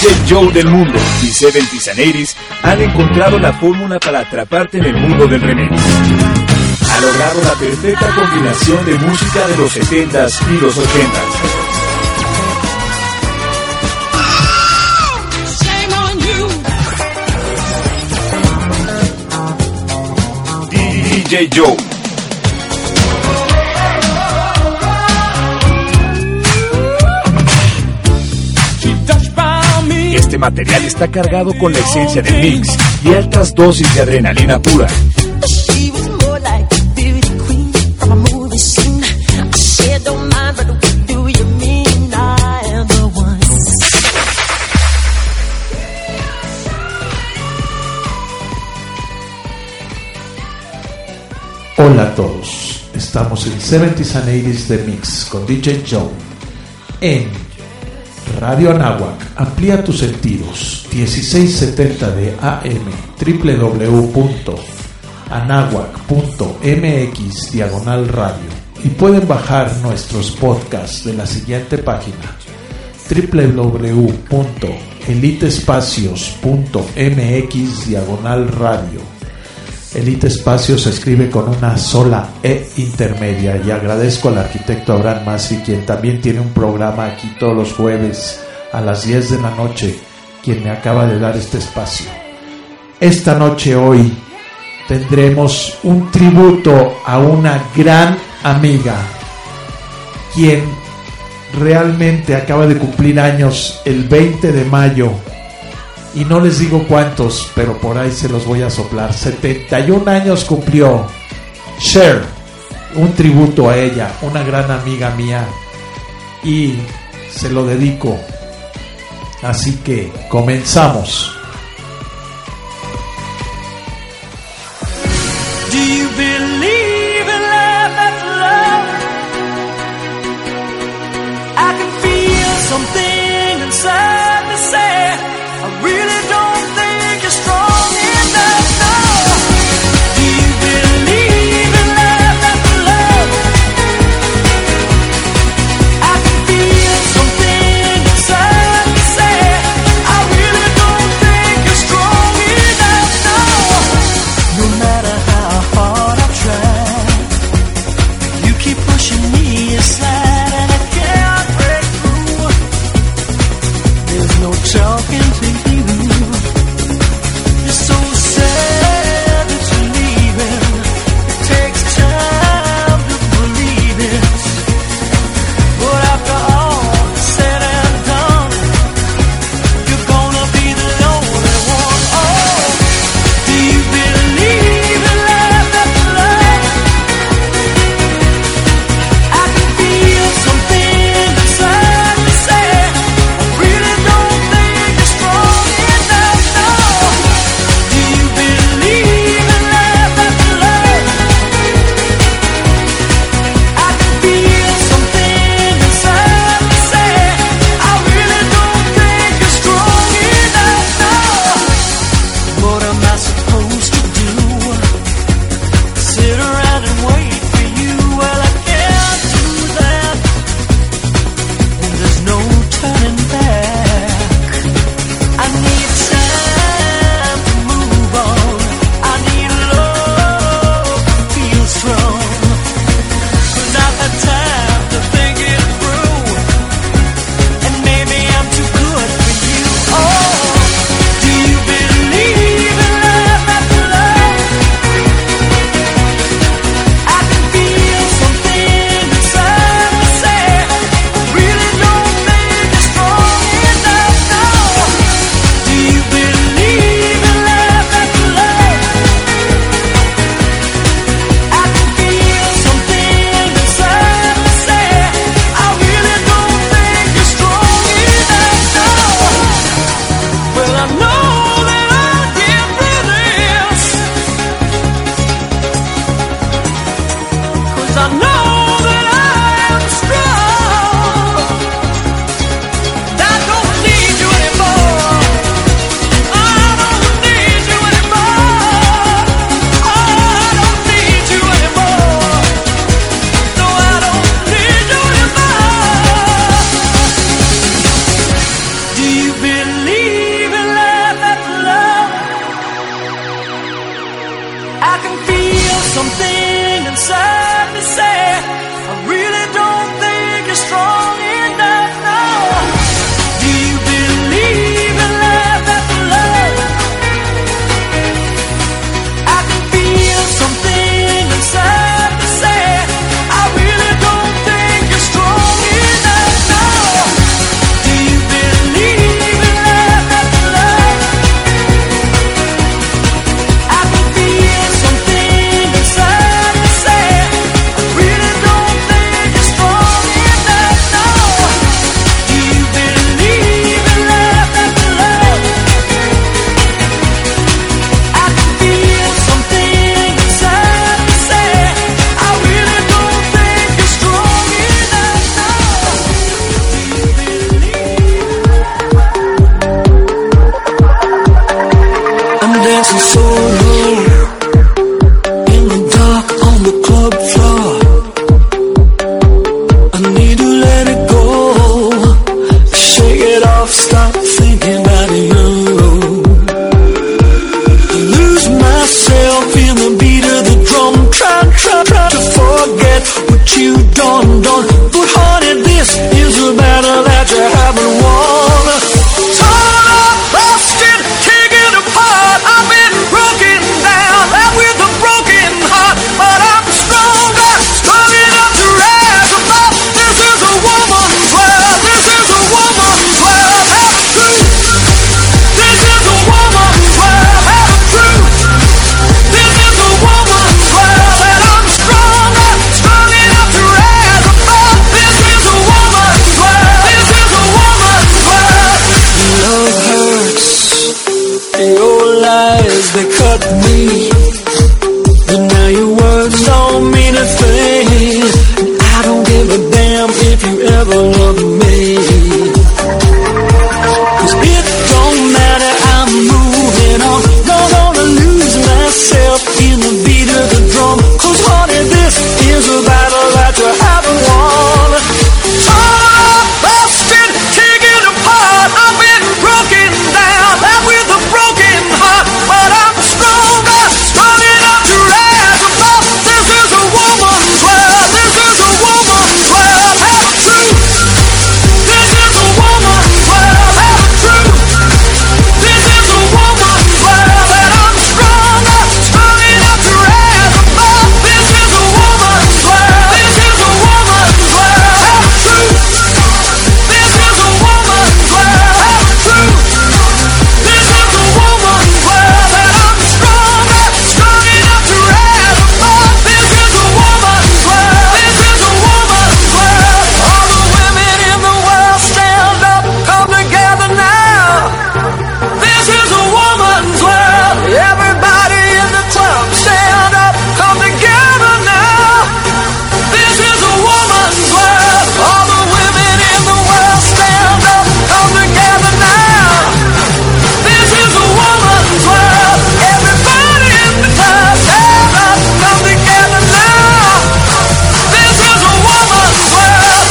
DJ Joe del mundo y 70s and 80s han encontrado la fórmula para atraparte en el mundo del remix. Ha logrado la perfecta combinación de música de los 70s y los 80s. DJ Joe. Este material está cargado con la esencia del mix y altas dosis de adrenalina pura. Hola a todos, estamos en 70s and 80s The Mix con DJ Joe en Radio Anáhuac. Amplía tus sentidos, 1670 de AM, www.anahuac.mx/radio, y pueden bajar nuestros podcasts de la siguiente página: www.elitespacios.mx/radio. Elite Espacio se escribe con una sola E intermedia, y agradezco al arquitecto Abraham Masri, quien también tiene un programa aquí todos los jueves a las 10 de la noche, quien me acaba de dar este espacio. Esta noche, hoy, tendremos un tributo a una gran amiga, quien realmente acaba de cumplir años el 20 de mayo. Y no les digo cuántos, pero por ahí se los voy a soplar. 71 años cumplió Cher. Un tributo a ella, una gran amiga mía, y se lo dedico. Así que comenzamos. Do you believe in love after love? I can feel something inside me say I really don't think you're strong enough, no. Do you believe in love after love? I can feel something inside me say I really don't think done, done. But honey, this is a battle that you haven't won. Torn up, busted, taken apart. I've been broken down, left with a broken heart. But I'm stronger, strong enough to rise above. This is a woman's world. This is a woman's world. Have a truth. This is a woman's world. Have a truth. This is a woman's world, and I'm stronger, strong enough to rise above. This is a woman's world. This is a woman's world. Love hurts. Your lies, they cut me. And now your words don't mean a thing. I don't give a damn if you ever loved me. 'Cause it don't matter, I'm moving on. Not gonna lose myself in the beat of the drum. 'Cause honey, this is a battle that you haven't won. Torn up, busted, taken apart. I've been broken down, left with a broken heart. But I'm stronger, strong enough to rise above. This is a woman's world. This is a woman's world. Have a truth. This is a woman's world. Have a truth. This is a woman's world, and I'm stronger, strong enough to rise above. This is a woman's world. This is a woman's world. Have a truth. This is a woman's world. Have a truth. This is a woman's world, and I'm stronger, strong enough to rise above. This is a woman's world. This is a woman's world. All the women in the world stand up, come together now. This is a woman's world. Everybody in the club stand up, come together now. This is a woman's world. All the women in the world stand up, come together now. This is a woman's world. Everybody in the club stand up, come together now. This is a woman's world.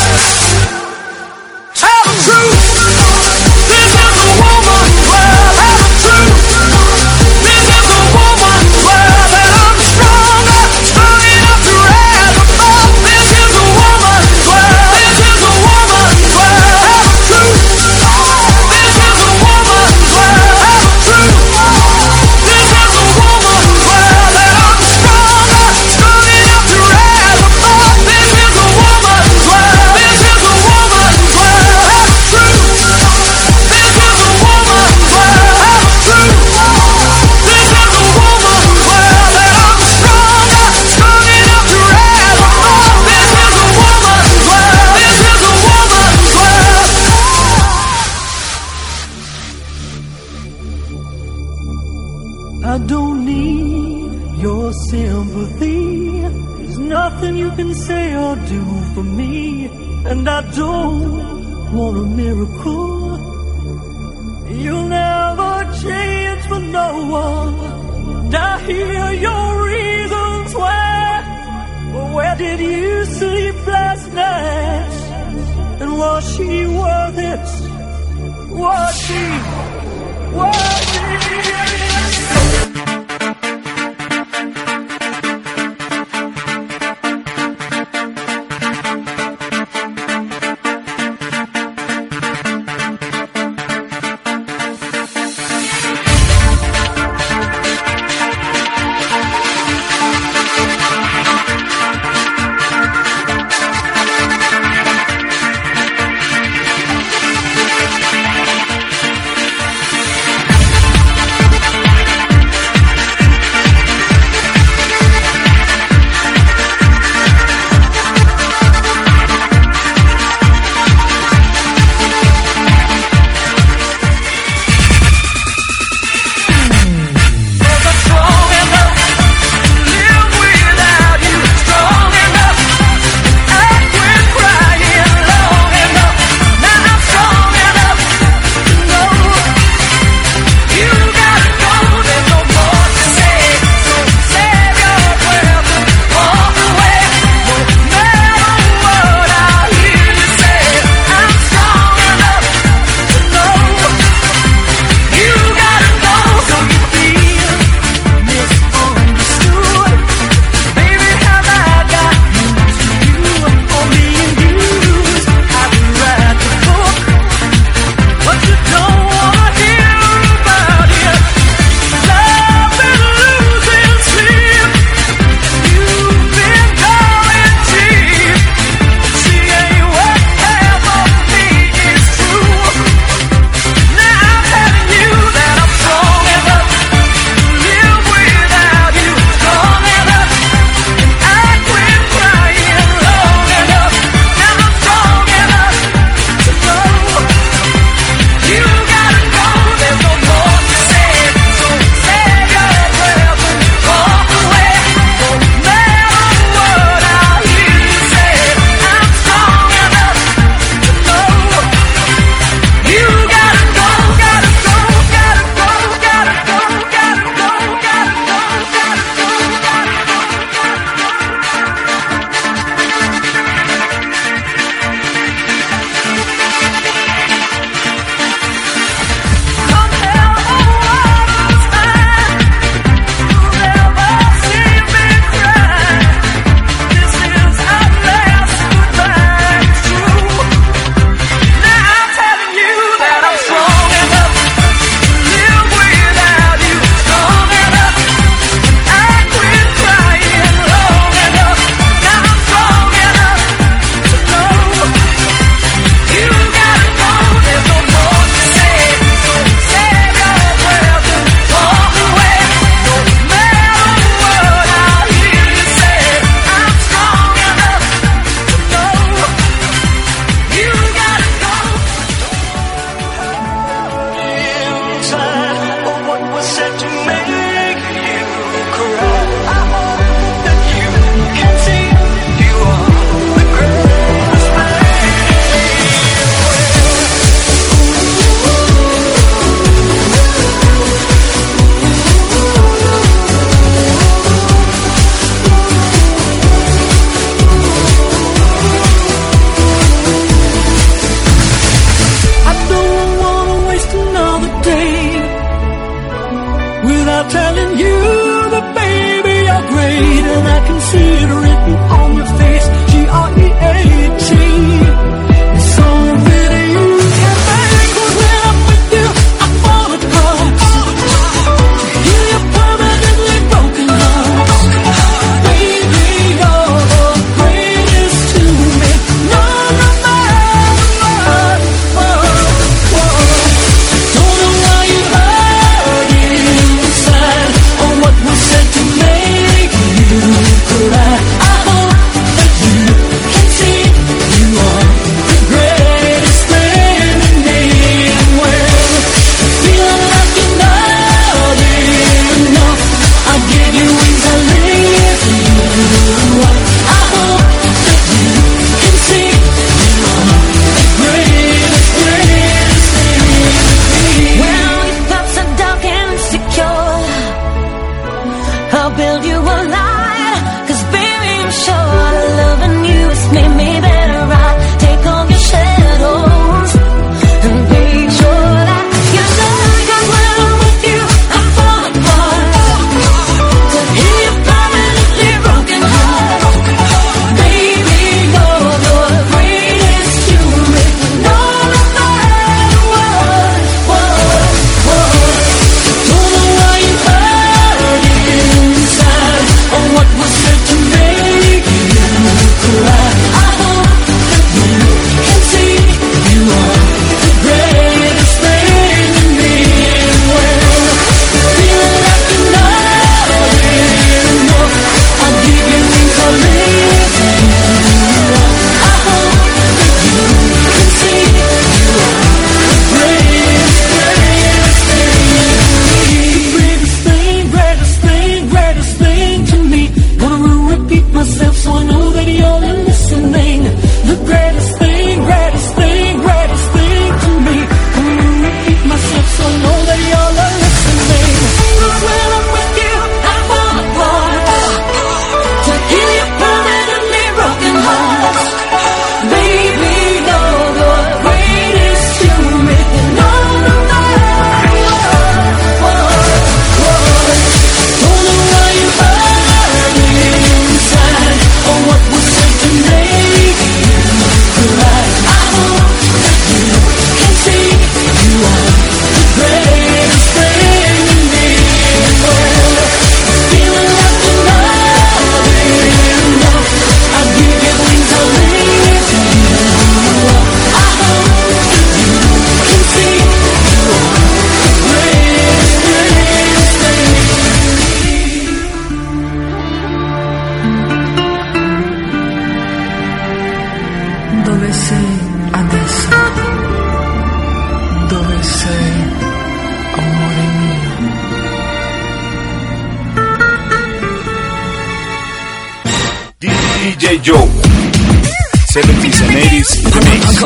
Have a truth. This is a woman's world. Have a truth. This is a woman's world, and I'm stronger, strong enough to rise above. This is a woman's world. This is a woman's world. Have a truth. This is a woman's world. Have a truth. This is a woman's world, and I'm stronger, strong enough to rise above. This is a woman's world. This is a woman's world. Have a truth. This is a woman's world. Have a truth. This is a woman's world, and I'm stronger, strong enough to rise above. This is a woman's world. This is a woman's world. I don't need your sympathy. There's nothing you can say or do for me. And I don't want a miracle. You'll never change for no one. And I hear your reasons why. But where did you sleep last night? And was she worth it? Was she worth it? Dove sei adesso? Dove sei, amore mio? DJ Joe, 70s and 80s remix.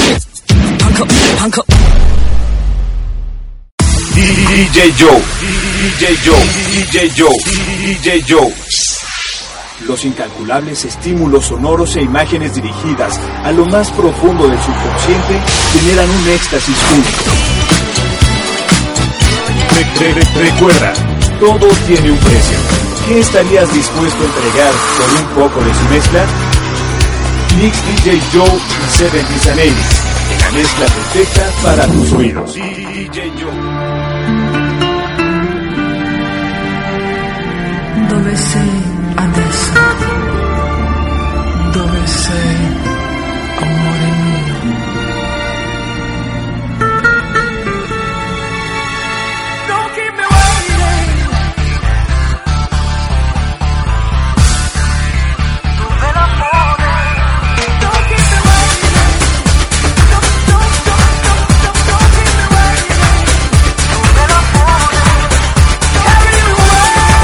DJ Joe, DJ Joe, DJ Joe, DJ Joe. Los incalculables estímulos sonoros e imágenes dirigidas a lo más profundo del subconsciente generan un éxtasis único. Recuerda, todo tiene un precio. ¿Qué estarías dispuesto a entregar por un poco de su mezcla? Mix DJ Joe y 70s and 80s, la mezcla perfecta para tus oídos. DJ Joe. Dove sei adesso? Dove sei, amore mio? Don't keep me waiting. Dove l'amore? Don't keep me waiting. Don't keep me waiting. Dove l'amore? Carry you away.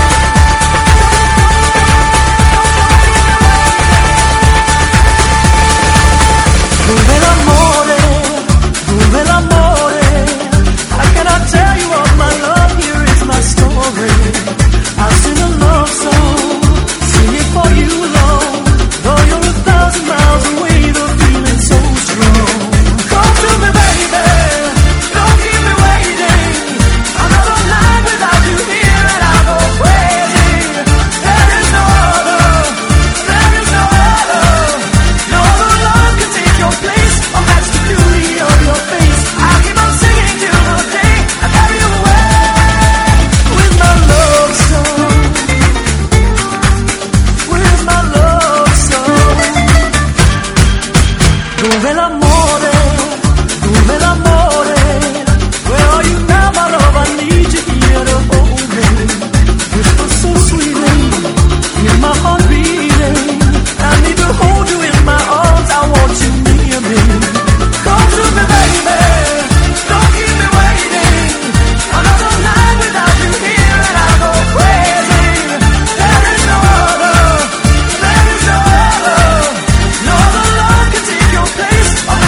Dove l'amore, dove l'amore? How can I tell you all my love? Here is my story. I sing a love song, sing it for you, Lord. Though you're 1,000 miles away, the feeling's so strong. Come to me, baby, don't keep me waiting. Another night without you here and I go crazy. There is no other, there is no other. No other love can take your place, or match the beauty of your face. I'll keep on singing till the day I carry you away with my love song, with my love song. Dove l'amore, dove l'amore? Where are you now, my love? I need you here to hold me. Whisper so sweetly, hear my heart beating. I need to hold you in my arms, I want you near me. Come to me, baby, don't keep me waiting. Another night without you here and I go crazy. There is no other, there is no other. No other love can take your place, or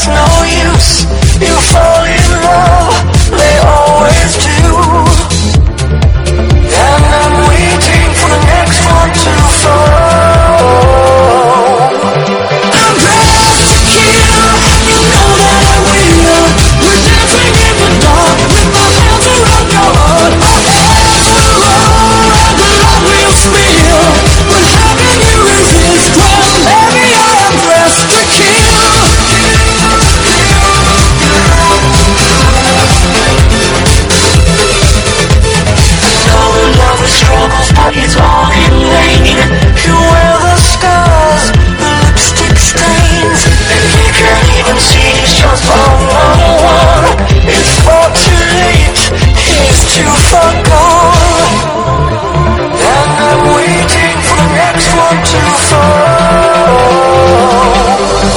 no use. You fall in love, they always do. And I'm waiting for the next one to fall. I'm dressed to kill, you know that I will. We're dancing in the dark with my hands around your heart. Our heads will roll and blood will spill. But how can you resist when baby I am dressed to kill? Struggles, but it's all in vain. You wear the scars, the lipstick stains, and he can't even see he's just a one-on-one. It's far too late, he's too far gone. And I'm waiting for the next one to fall.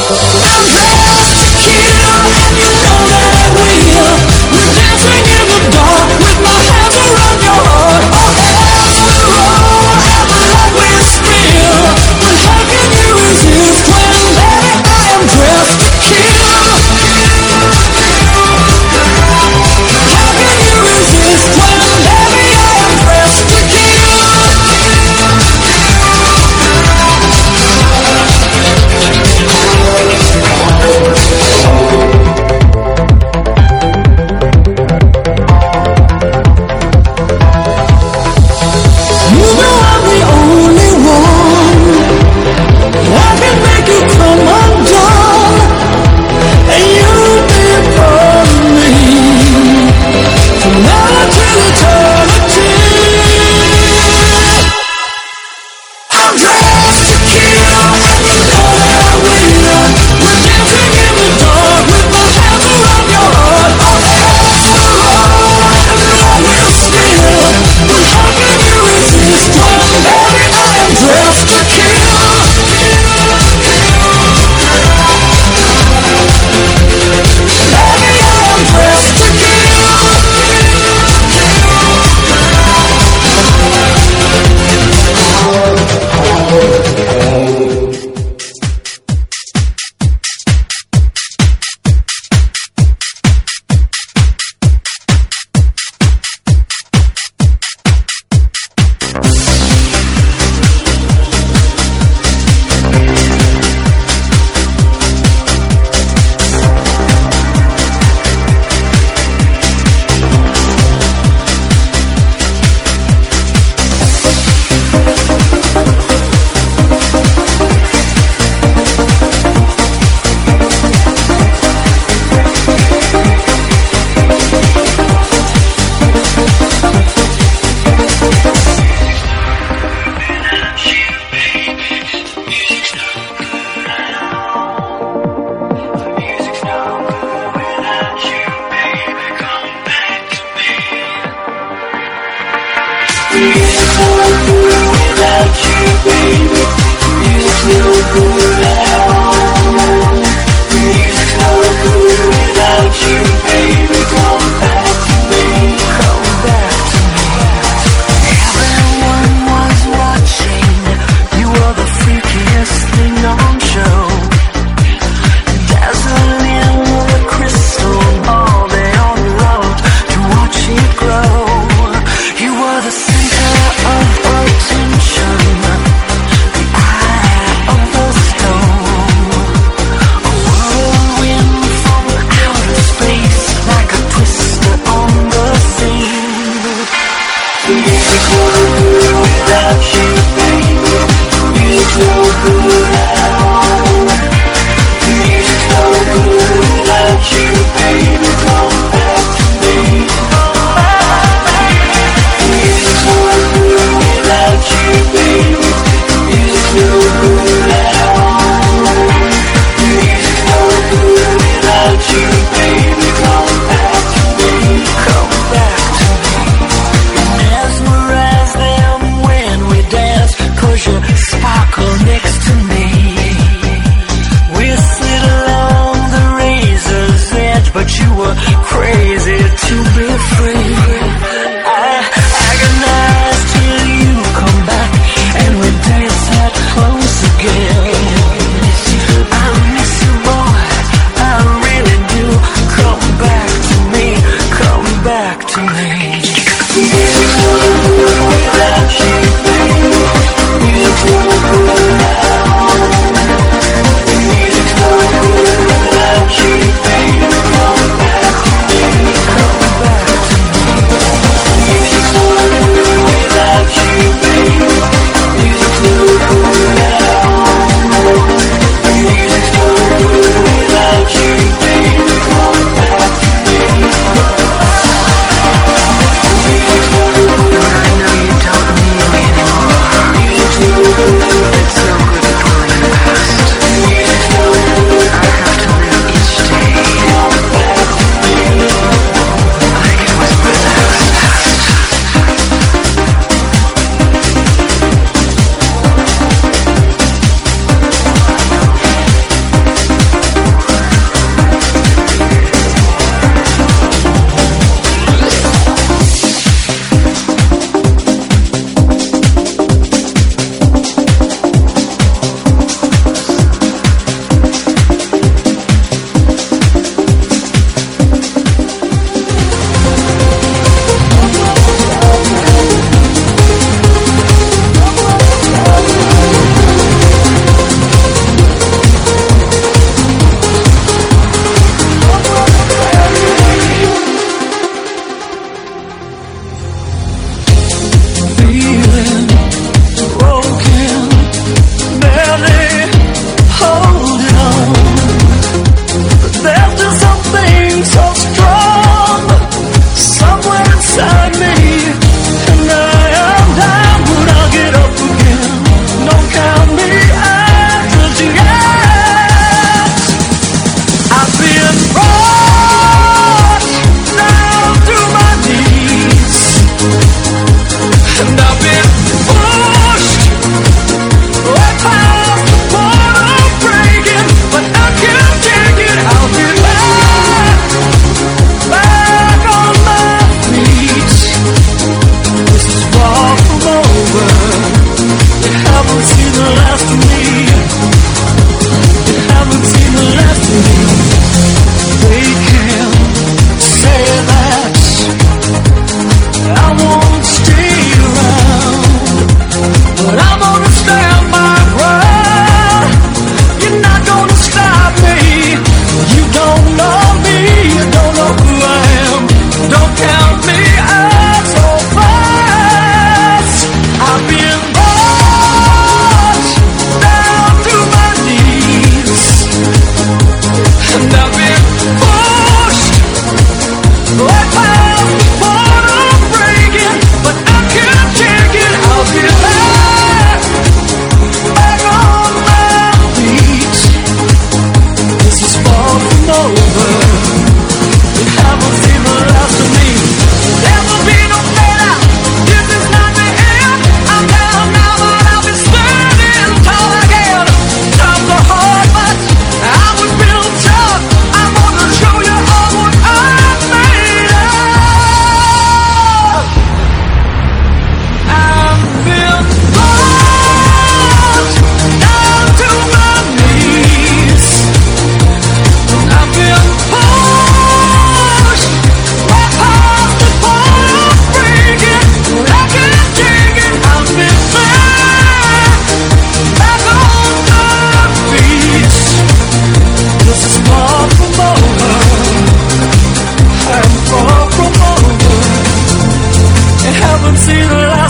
I'm dressed to kill, and you know that I will. We're dancing in the dark with my hands around your heart. Like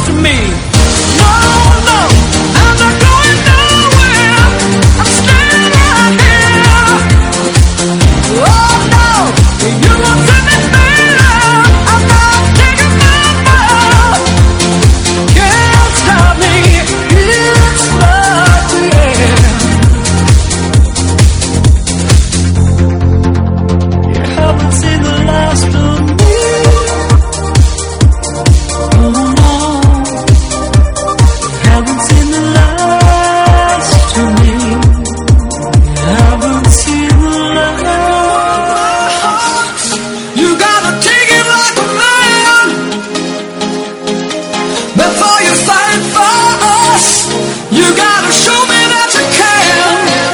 to me. No, no, I'm not going nowhere. I'm staying right here. Oh no, you won't turn me down. I'm not taking my fall. Can't stop me. It's like the air. You haven't seen the last of me. Oh no, you haven't seen the last of me. You haven't seen the last. You gotta take it like a man before you fight for us. You gotta show me that you can.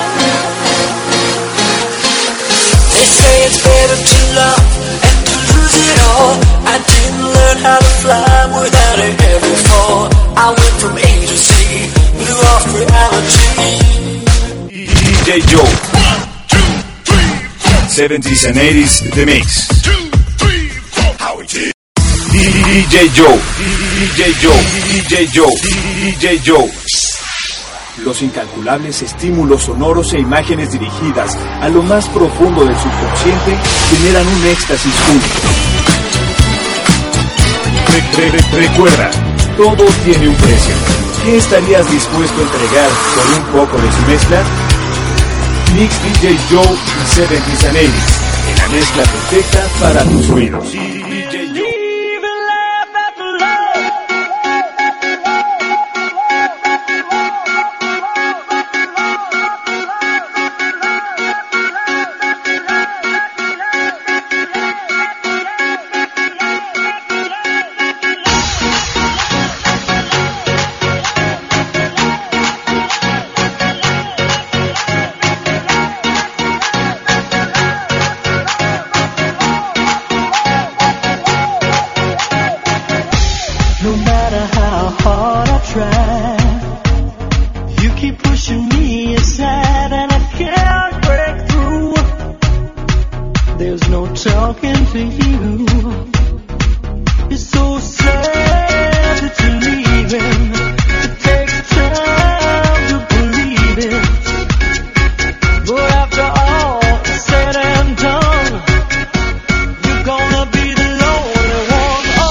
They say it's better to love and to lose it all. I didn't learn how to fly without a heavy fall. I went from A to Z, blew off reality. DJ Joe. 70s and 80s The Mix. DJ Joe. DJ Joe. DJ Joe. DJ Joe. Los incalculables estímulos sonoros e imágenes dirigidas a lo más profundo del subconsciente generan un éxtasis único. Recuerda, todo tiene un precio. ¿Qué estarías dispuesto a entregar por un poco de su mezcla? Mix DJ Joe y 70s and 80s, en la mezcla perfecta para tus oídos. DJ Joe. No matter how hard I try, you keep pushing me aside and I can't break through. There's no talking to you. It's so sad that you're leaving. It takes time to believe it. But after all is said and done, you're gonna be the lonely one. Oh.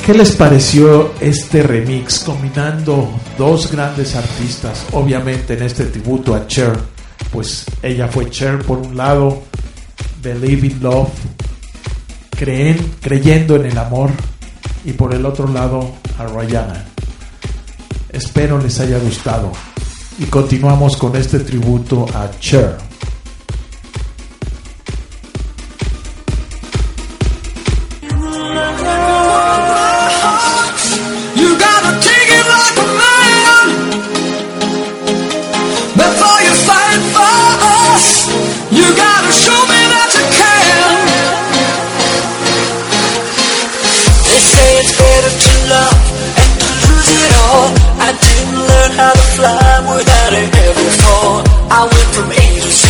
¿Qué les pareció este remix combinando dos grandes artistas? Obviamente en este tributo a Cher, pues ella fue Cher por un lado, Believe in Love, creyendo en el amor, y por el otro lado a Rihanna. Espero les haya gustado y continuamos con este tributo a Cher. How to fly without a heavy fall. I went from A to Z,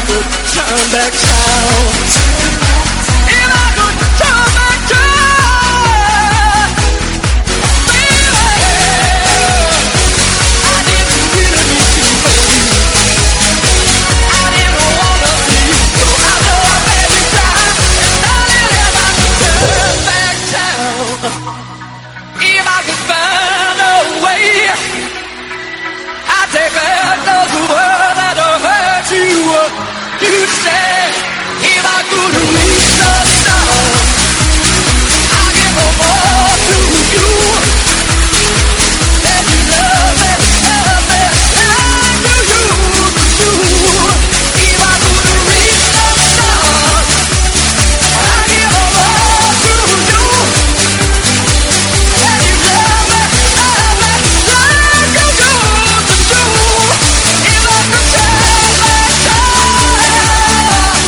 could turn back time, if I could turn back time, baby, I didn't really need to for you. I didn't wanna see you go. I know I made you cry, and darling, if I could turn back time, if I could find a way, I'd take back those words that hurt you. You said if I could reach the stars, I'd give them all to you. Let you love me, like you used to. If I could reach the stars, I'd give them all to you. Let you love me, like you used to. If I could turn back time.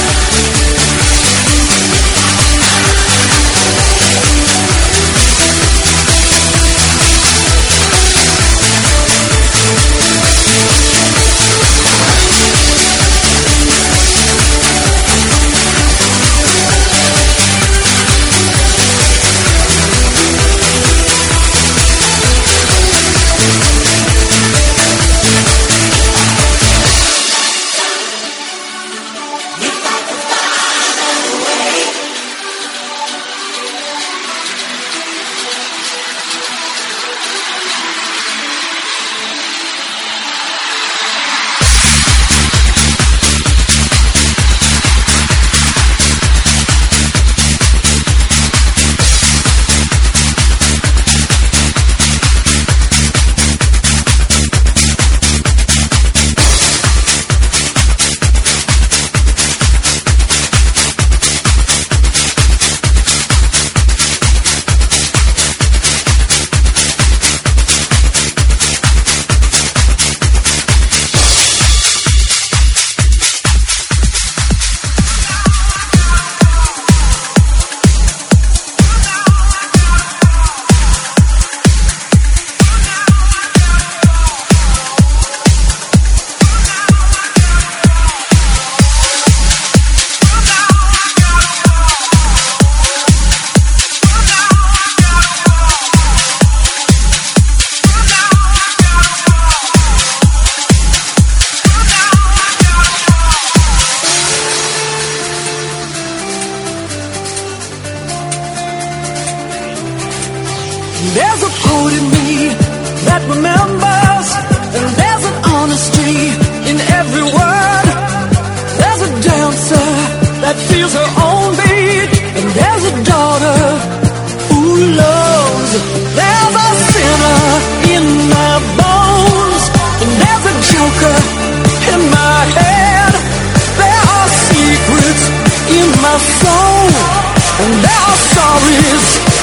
There's a code in me that remembers, and there's an honesty in every word. There's a dancer that feels her own beat, and there's a daughter who loves. There's a sinner in my bones, and there's a joker in my head. There are secrets in my soul, and there are stories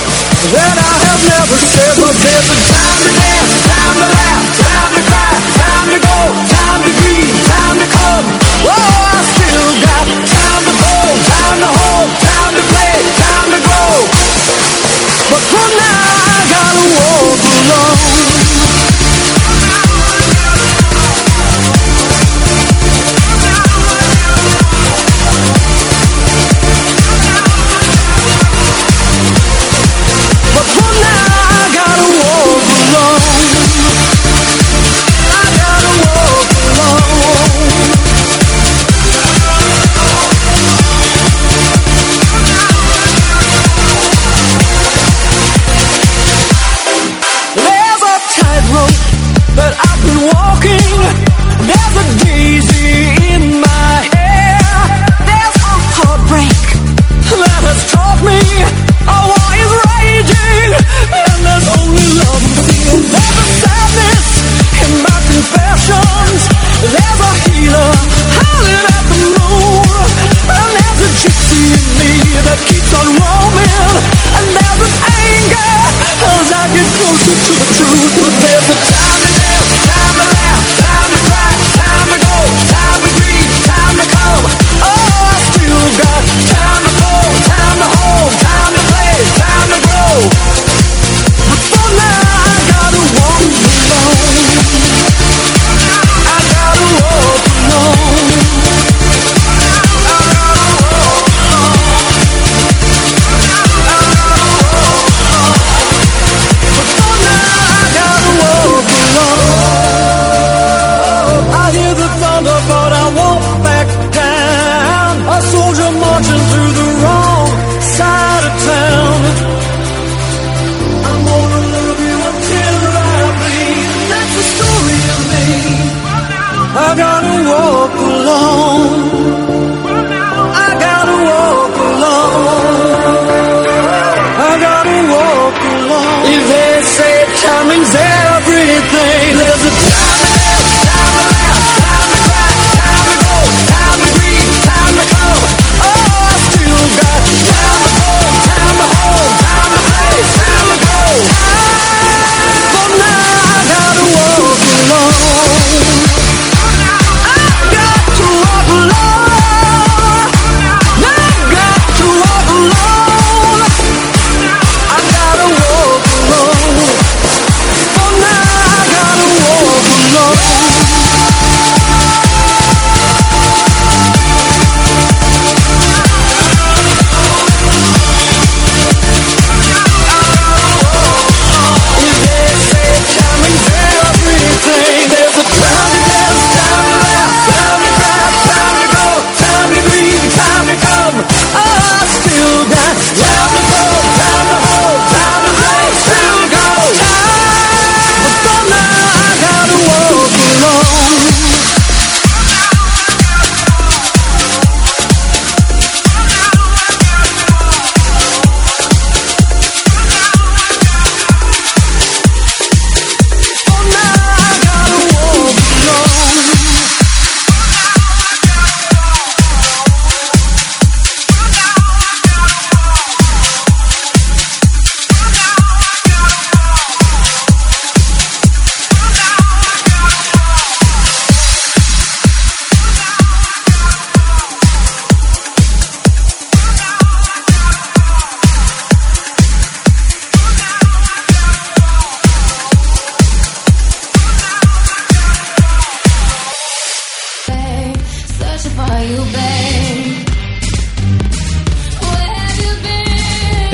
that I have never said. But there's a time to dance, time to laugh, time to cry, time to go, time to dream, time to come. Oh, I still got time to go, time to hold, time to play, time to grow. But for now I gotta walk alone. But for now I gotta walk alone.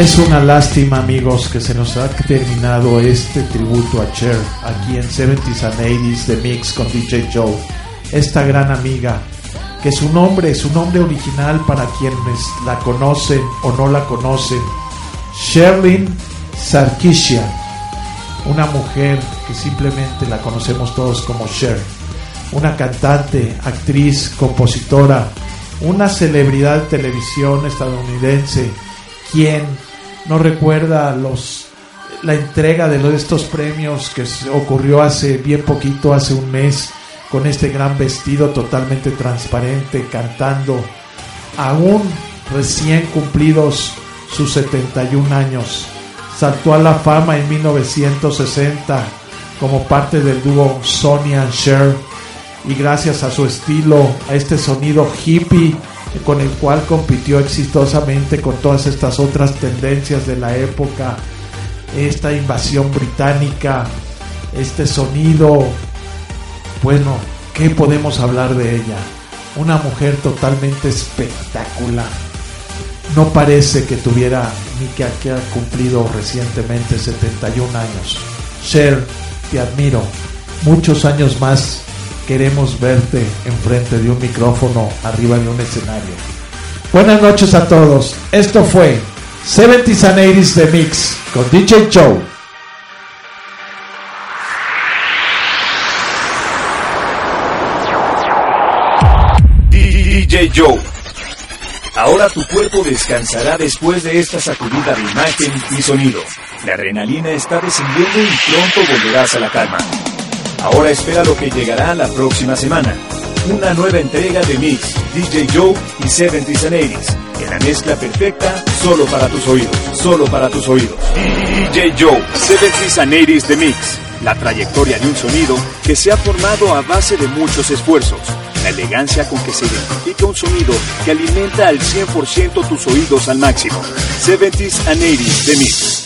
Es una lástima, amigos, que se nos ha terminado este tributo a Cher aquí en 70s and 80s The Mix con DJ Joe. Esta gran amiga, que su nombre original para quienes la conocen o no la conocen, Sherlyn Sarkisian, una mujer que simplemente la conocemos todos como Cher, una cantante, actriz, compositora, una celebridad de televisión estadounidense. ¿Quién no recuerda la entrega de estos premios que ocurrió hace bien poquito, hace un mes, con este gran vestido totalmente transparente, cantando, aún recién cumplidos sus 71 años? Saltó a la fama en 1960 como parte del dúo Sonny and Cher, y gracias a su estilo, a este sonido hippie con el cual compitió exitosamente con todas estas otras tendencias de la época, esta invasión británica, este sonido, bueno, ¿qué podemos hablar de ella? Una mujer totalmente espectacular. No parece que tuviera ni que haya cumplido recientemente 71 años. Cher, te admiro. Muchos años más queremos verte enfrente de un micrófono, arriba de un escenario. Buenas noches a todos. Esto fue 70s and 80s The Mix con DJ Joe. DJ Joe. Ahora tu cuerpo descansará después de esta sacudida de imagen y sonido. La adrenalina está descendiendo y pronto volverás a la calma. Ahora espera lo que llegará la próxima semana. Una nueva entrega de Mix, DJ Joe y 70s and 80s. En la mezcla perfecta, solo para tus oídos. Solo para tus oídos. DJ Joe, 70s and 80s The Mix. La trayectoria de un sonido que se ha formado a base de muchos esfuerzos. La elegancia con que se identifica un sonido que alimenta al 100% tus oídos al máximo. 70s and 80s The Mix.